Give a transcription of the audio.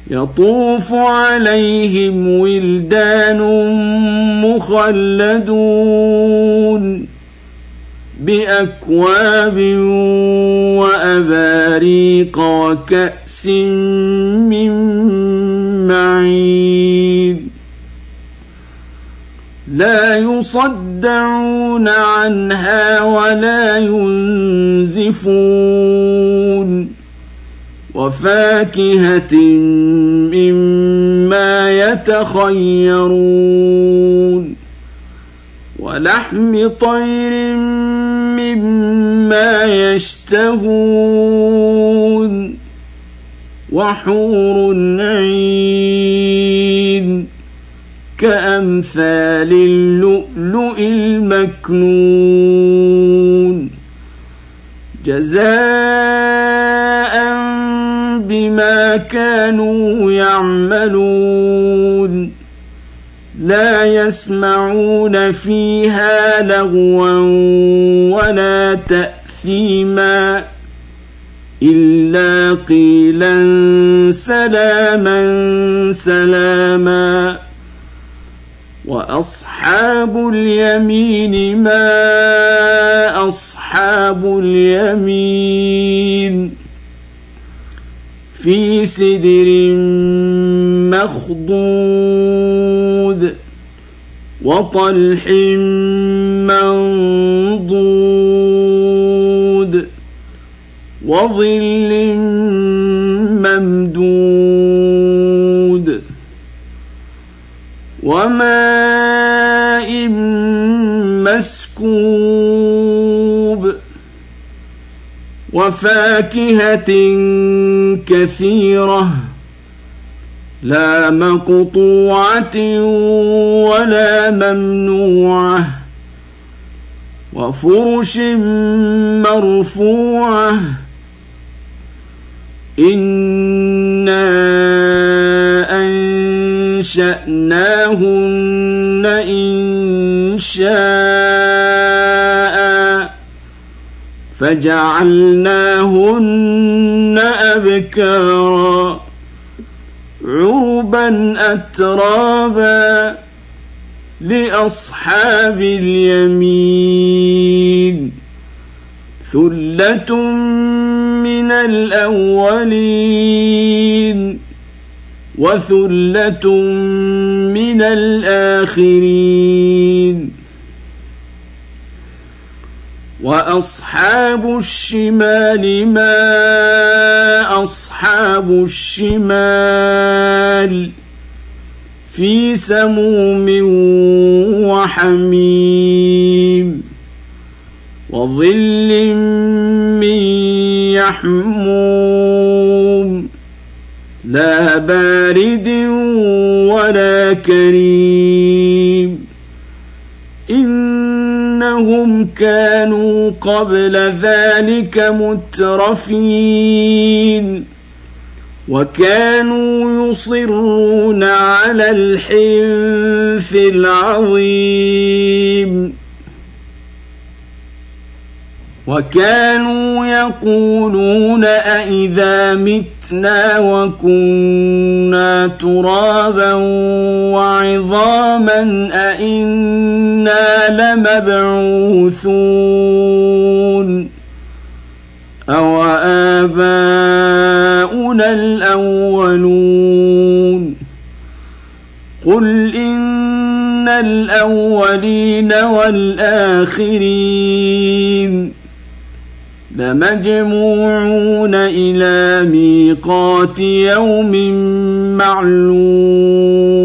يطوف عليهم ولدان مخلدون بأكواب وأباريق وكأس من معين لا يصدعون عنها ولا ينزفون وفاكهة مما يتخيرون ولحم طير مما يشتهون وحور عين كأمثال اللؤلؤ المكنون جزاء بما كانوا يعملون لا يسمعون فيها لغوا ولا تأثيما إلا قيلا سلاما سلاما وأصحاب اليمين ما أصحاب اليمين في سدر مخضود وطلح منضود وظل ممدود وماء مسكوب وفاكهة كثيرة لا مقطوعة ولا ممنوعة وفرش مرفوعة إنا أنشأناهن إنشاء فجعلناهن أبكارا عربا أترابا لأصحاب اليمين ثلة من الأولين وثلة من الآخرين وأصحاب الشمال ما أصحاب الشمال في سموم وحميم وظل من يحموم لا بارد ولا كريم إنهم كانوا قبل ذلك مترفين وكانوا يصرون على الحنث العظيم وكانوا يقولون أئذا متنا وكنا ترابا وعظاما أئنا لمبعوثون أو آباؤنا الأولون قل إن الأولين والآخرين لمجموعون إلى ميقات يوم معلوم